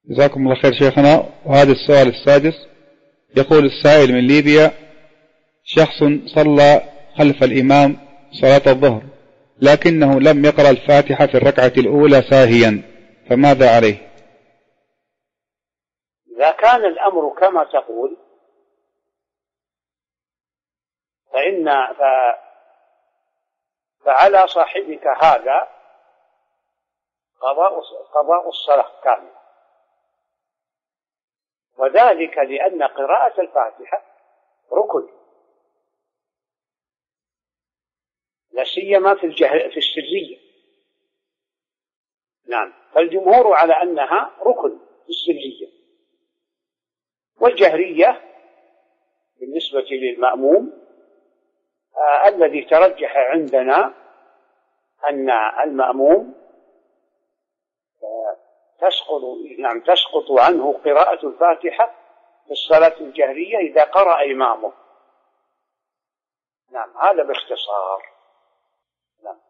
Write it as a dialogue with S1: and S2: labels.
S1: جزاكم الله خير شيخنا. وهذا السؤال السادس، يقول السائل من ليبيا: شخص صلى خلف الإمام صلاة الظهر لكنه لم يقرأ الفاتحة في الركعة الأولى ساهيا، فماذا عليه؟
S2: إذا كان الأمر كما تقول فعلى صاحبك هذا قضاء الصلاة كاملة، وذلك لأن قراءة الفاتحة ركن، لا سيما في السرية. نعم، فالجمهور على أنها ركن في السرية، والجهرية بالنسبة للمأموم الذي ترجح عندنا أن المأموم تسقط عنه قراءة الفاتحة في الصلاة الجهرية إذا قرأ إمامه. نعم، هذا باختصار. نعم.